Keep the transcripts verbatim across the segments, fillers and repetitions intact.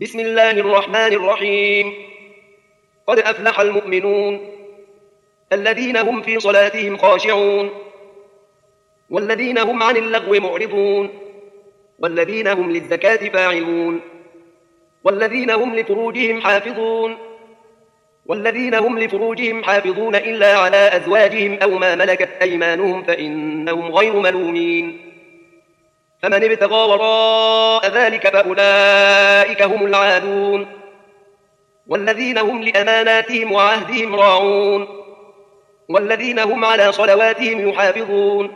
بسم الله الرحمن الرحيم. قد أفلح المؤمنون الذين هم في صلاتهم خاشعون والذين هم عن اللغو معرضون والذين هم للزكاة فاعلون والذين هم لفروجهم حافظون والذين هم لفروجهم حافظون إلا على أزواجهم أو ما ملكت أيمانهم فإنهم غير ملومين. فمن ابتغى وراء ذلك فأولئك هم العادون والذين هم لأماناتهم وعهدهم راعون والذين هم على صلواتهم يحافظون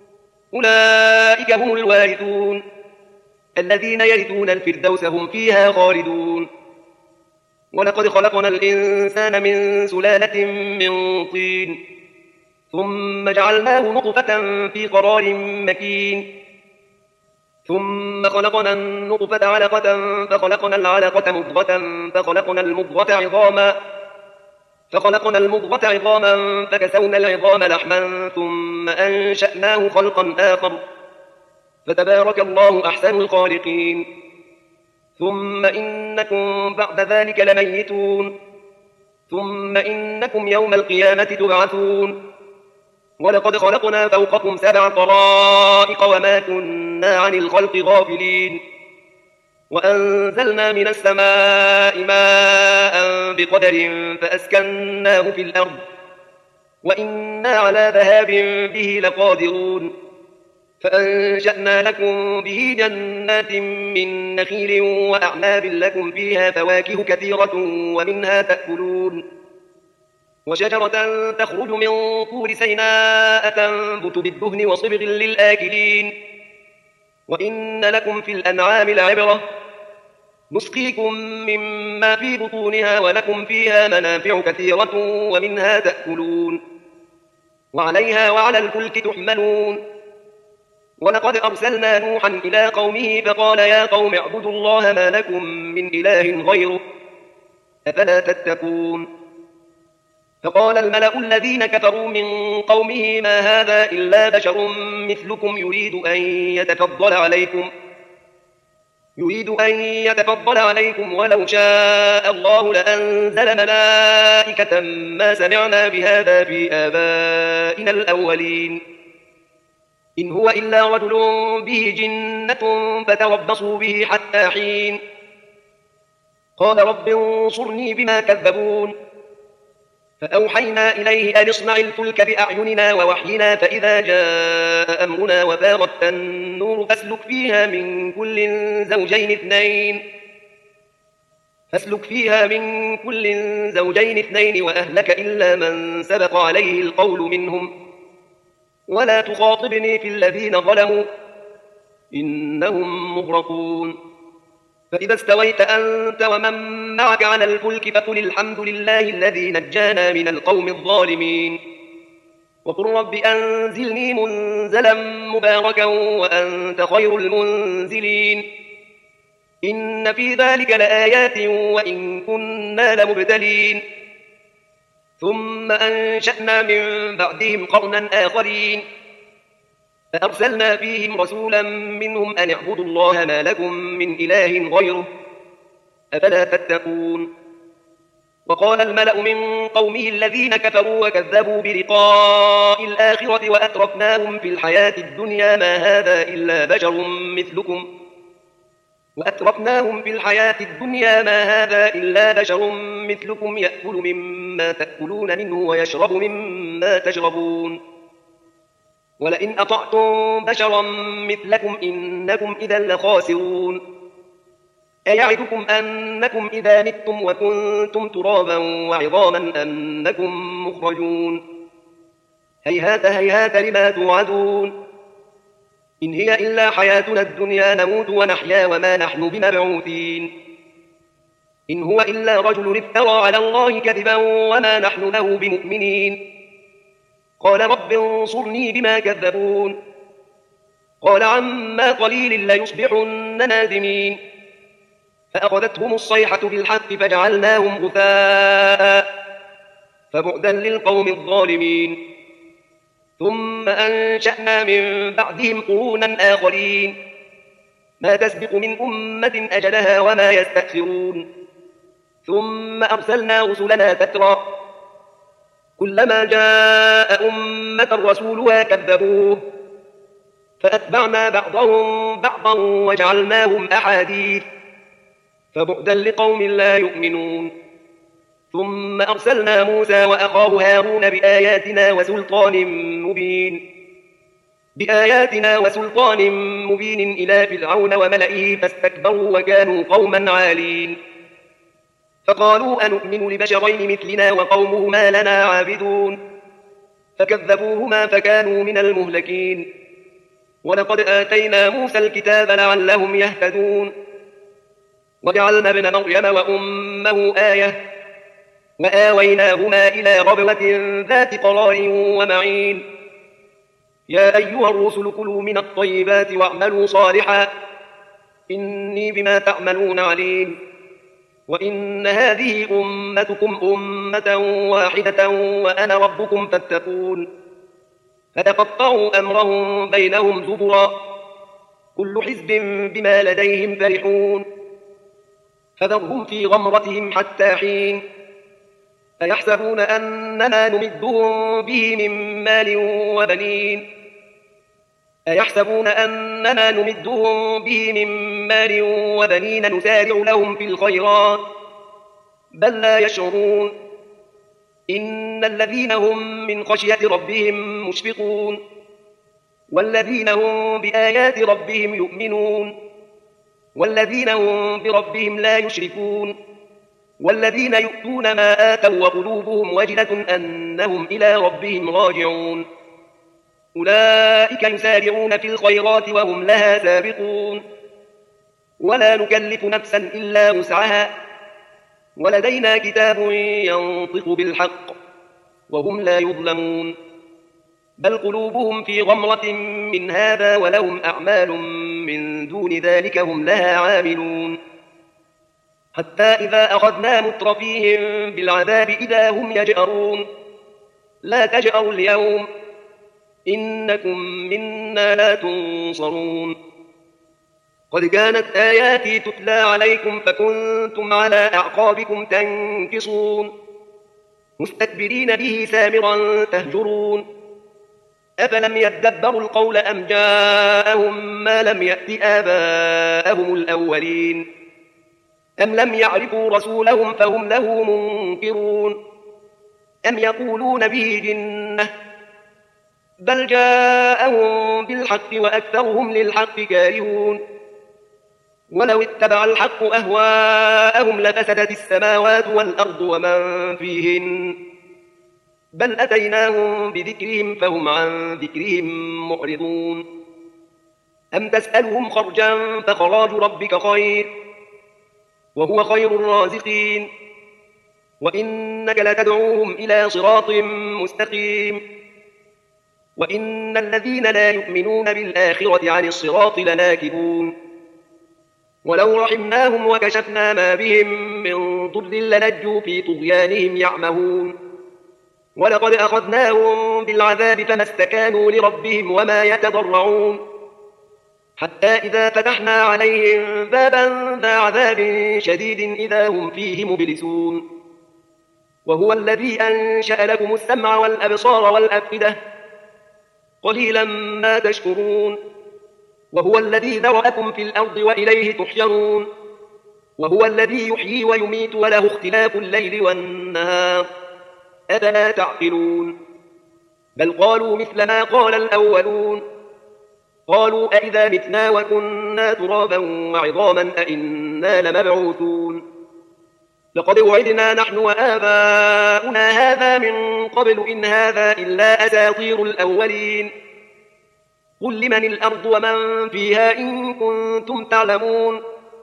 أولئك هم الوارثون الذين يرثون الفردوس هم فيها خالدون. ولقد خلقنا الإنسان من سلالة من طين ثم جعلناه نطفة في قرار مكين ثم خلقنا النطفة علقة فخلقنا العلقة مضغة فخلقنا المضغة عظاما فخلقنا المضغة عظاما فكسونا العظام لحما ثم أنشأناه خلقا آخر فتبارك الله أحسن الخالقين. ثم إنكم بعد ذلك لميتون ثم إنكم يوم القيامة تبعثون. ولقد خلقنا فوقكم سبع طرائق وما كنا عن الخلق غافلين وأنزلنا من السماء ماء بقدر فأسكناه في الأرض وإنا على ذهاب به لقادرون. فأنشأنا لكم به جنات من نخيل وأعناب لكم فيها فواكه كثيرة ومنها تأكلون وشجرة تخرج من طور سيناء تنبت بالدهن وصبغ للآكلين. وإن لكم في الأنعام لعبرة نسقيكم مما في بطونها ولكم فيها منافع كثيرة ومنها تأكلون وعليها وعلى الفلك تحملون. ولقد أرسلنا نوحا إلى قومه فقال يا قوم اعبدوا الله ما لكم من إله غيره أفلا تتقون. فقال الملأ الذين كفروا من قومه ما هذا إلا بشر مثلكم يريد أن يتفضل عليكم يريد أن يتفضل عليكم ولو شاء الله لأنزل ملائكة ما سمعنا بهذا في آبائنا الأولين إن هو إلا رجل به جنة فتربصوا به حتى حين. قال رب انصرني بما كذبون فأوحينا إليه أن اصنع الفلك بأعيننا ووحينا فإذا جاء أمرنا وفارت النور فاسلك فيها من كل زوجين اثنين فاسلك فيها من كل زوجين اثنين وأهلك إلا من سبق عليه القول منهم ولا تخاطبني في الذين ظلموا إنهم مغرقون. فإذا استويت أنت ومن معك على الفلك فقل الحمد لله الذي نجانا من القوم الظالمين وقل رب أنزلني منزلا مباركا وأنت خير المنزلين إن في ذلك لآيات وإن كنا لمبتلين. ثم أنشأنا من بعدهم قرنا آخرين فأرسلنا فيهم رسولا منهم أن اعبدوا الله ما لكم من إله غيره أفلا تتقون. وقال الملأ من قومه الذين كفروا وكذبوا بلقاء الآخرة وأترفناهم في الحياة الدنيا ما هذا إلا بشر مثلكم وأترفناهم في الحياة الدنيا ما هذا إلا بشر مثلكم يأكل مما تأكلون منه ويشرب مما تشربون ولئن أطعتم بشرا مثلكم إنكم إذا لخاسرون. أيعدكم أنكم إذا متم وكنتم ترابا وعظاما أنكم مخرجون هيهات هيهات لما توعدون إن هي إلا حياتنا الدنيا نموت ونحيا وما نحن بمبعوثين إن هو إلا رجل افترى على الله كذبا وما نحن له بمؤمنين. قال رب انصرني بما كذبون قال عما قليل ليصبحن نادمين فأخذتهم الصيحة بالحق فجعلناهم غثاء فبعدا للقوم الظالمين. ثم أنشأنا من بعدهم قرونا آخرين ما تسبق من أمة أجلها وما يستأخرون ثم أرسلنا رسلنا تترى كلما جاء أمة رسولها كذبوه فأتبعنا بعضهم بعضا وجعلناهم أحاديث فبعدا لقوم لا يؤمنون ثم أرسلنا موسى وأخاه هارون بآياتنا وسلطان مبين بآياتنا وسلطان مبين إلى فرعون وملئه فاستكبروا وكانوا قوما عالين فقالوا أنؤمن لبشرين مثلنا وقومهما لنا عابدون فكذبوهما فكانوا من المهلكين ولقد آتينا موسى الكتاب لعلهم يهتدون وجعلنا ابن مريم وأمه آية وآويناهما إلى ربوة ذات قرار ومعين يا أيها الرسل كلوا من الطيبات واعملوا صالحا إني بما تعملون عليم وإن هذه أمتكم أمة واحدة وأنا ربكم فاتقون فتقطعوا أمرهم بينهم زبرا كل حزب بما لديهم فرحون فذرهم في غمرتهم حتى حين أيحسبون أننا نمدهم به من مال وبنين أيحسبون أننا نمدهم به من مال وبنين نسارع لهم في الخيرات بل لا يشعرون إن الذين هم من خشية ربهم مشفقون والذين هم بآيات ربهم يؤمنون والذين هم بربهم لا يشركون والذين يؤتون ما آتوا وقلوبهم وجلة أنهم إلى ربهم راجعون أولئك يسارعون في الخيرات وهم لها سابقون ولا نكلف نفسا إلا وسعها ولدينا كتاب ينطق بالحق وهم لا يظلمون بل قلوبهم في غمرة من هذا ولهم أعمال من دون ذلك هم لها عاملون حتى إذا أخذنا مترفيهم بالعذاب إذا هم يجأرون لا تجأروا اليوم إنكم منا لا تنصرون قد كانت آياتي تتلى عليكم فكنتم على أعقابكم تنكصون مستكبرين به سامرا تهجرون أفلم يدبروا القول أم جاءهم ما لم يأت آباءهم الأولين أم لم يعرفوا رسولهم فهم له منكرون أم يقولون به جنة بل جاءهم بالحق وأكثرهم للحق كارهون ولو اتبع الحق أهواءهم لفسدت السماوات والأرض ومن فيهن بل أتيناهم بذكرهم فهم عن ذكرهم معرضون أم تسألهم خرجا فخراج ربك خير وهو خير الرازقين وإنك لتدعوهم إلى صراط مستقيم وإن الذين لا يؤمنون بالآخرة عن الصراط لناكبون ولو رحمناهم وكشفنا ما بهم من ضر لنجوا في طغيانهم يعمهون ولقد أخذناهم بالعذاب فما استكانوا لربهم وما يتضرعون حتى إذا فتحنا عليهم بابا ذا عذاب شديد إذا هم فيه مبلسون وهو الذي أنشأ لكم السمع والأبصار والأفئدة قليلا ما تشكرون وهو الذي ذرأكم في الأرض وإليه تحشرون وهو الذي يحيي ويميت وله اختلاف الليل والنهار أفلا تعقلون بل قالوا مثل ما قال الأولون قالوا أئذا متنا وكنا ترابا وعظاما أئنا لمبعوثون لقد وعدنا نحن وآباؤنا هذا من قبل إن هذا إلا أساطير الأولين قل لمن الأرض ومن فيها إن كنتم تعلمون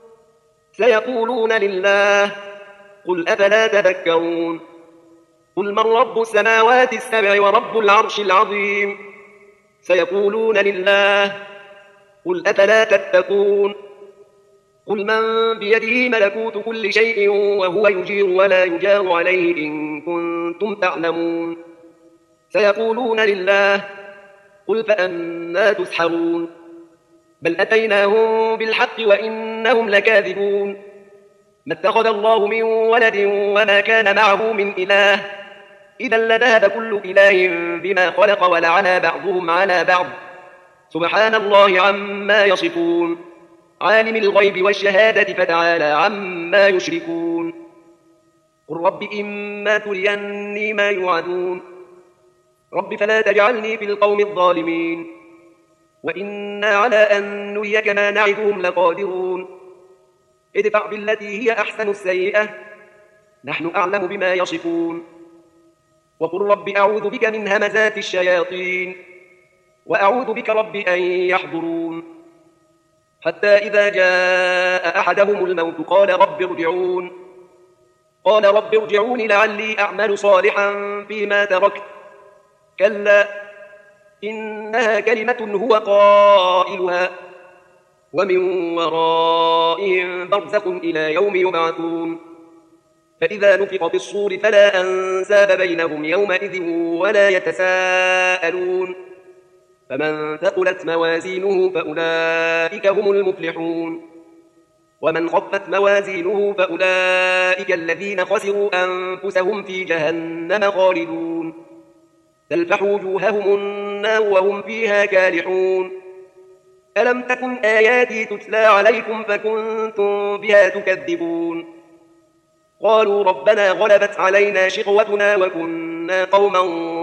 سيقولون لله قل أفلا تذكرون قل من رب السماوات السبع ورب العرش العظيم سيقولون لله قل أفلا تتقون قل من بيده ملكوت كل شيء وهو يجير ولا يجار عليه إن كنتم تعلمون سيقولون لله قل فأنا تسحرون بل أتيناهم بالحق وإنهم لكاذبون ما اتخذ الله من ولد وما كان معه من إله إذا لذهب كل إله بما خلق ولعلى بعضهم على بعض سبحان الله عما يصفون عالم الغيب والشهادة فتعالى عما يشركون قل رب إما تريني ما يوعدون رب فلا تجعلني في القوم الظالمين وإنا على أن نريك ما نعدهم لقادرون ادفع بالتي هي أحسن السيئة نحن أعلم بما يصفون وقل رب أعوذ بك من همزات الشياطين وأعوذ بك رب أن يحضرون حتى إذا جاء أحدهم الموت قال رب ارجعون قال رب ارجعون لعلي أعمل صالحا فيما تركت كلا إنها كلمة هو قائلها ومن ورائهم برزخ إلى يوم يبعثون فإذا نفخ في الصور فلا أنساب بينهم يومئذ ولا يتساءلون فمن ثقلت موازينه فأولئك هم المفلحون ومن خفت موازينه فأولئك الذين خسروا أنفسهم في جهنم خالدون تلفح وجوههم النار وهم فيها كالحون ألم تكن آياتي تتلى عليكم فكنتم بها تكذبون قالوا ربنا غلبت علينا شقوتنا وكنا قوما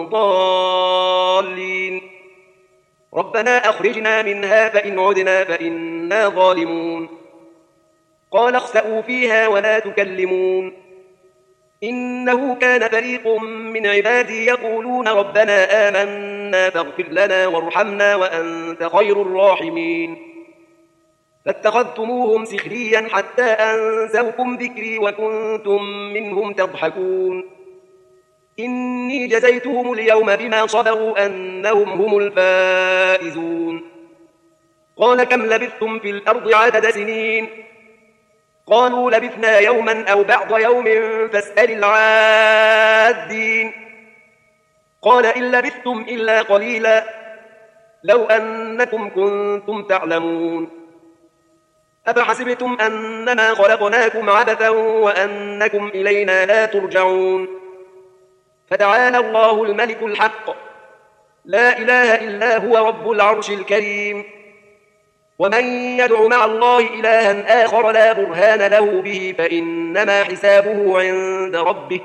ضالين ربنا أخرجنا منها فإن عدنا فإنا ظالمون قال اخسئوا فيها ولا تكلمون إنه كان فريق من عبادي يقولون ربنا آمنا فاغفر لنا وارحمنا وأنت خير الراحمين فاتخذتموهم سخريا حتى أنسوكم ذكري وكنتم منهم تضحكون إني جزيتهم اليوم بما صبروا أنهم هم الفائزون قال كم لبثتم في الأرض عدد سنين قالوا لبثنا يوما أو بعض يوم فاسأل العادين قال إن لبثتم إلا قليلا لو أنكم كنتم تعلمون أفحسبتم أنما خلقناكم عبثا وأنكم إلينا لا ترجعون فتعالى الله الملك الحق لا إله إلا هو رب العرش الكريم ومن يدع مع الله إلها آخر لا برهان له به فإنما حسابه عند ربه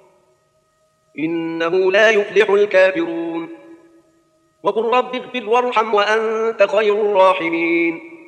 إنه لا يفلح الكافرون وقل رب اغفر وارحم وأنت خير الراحمين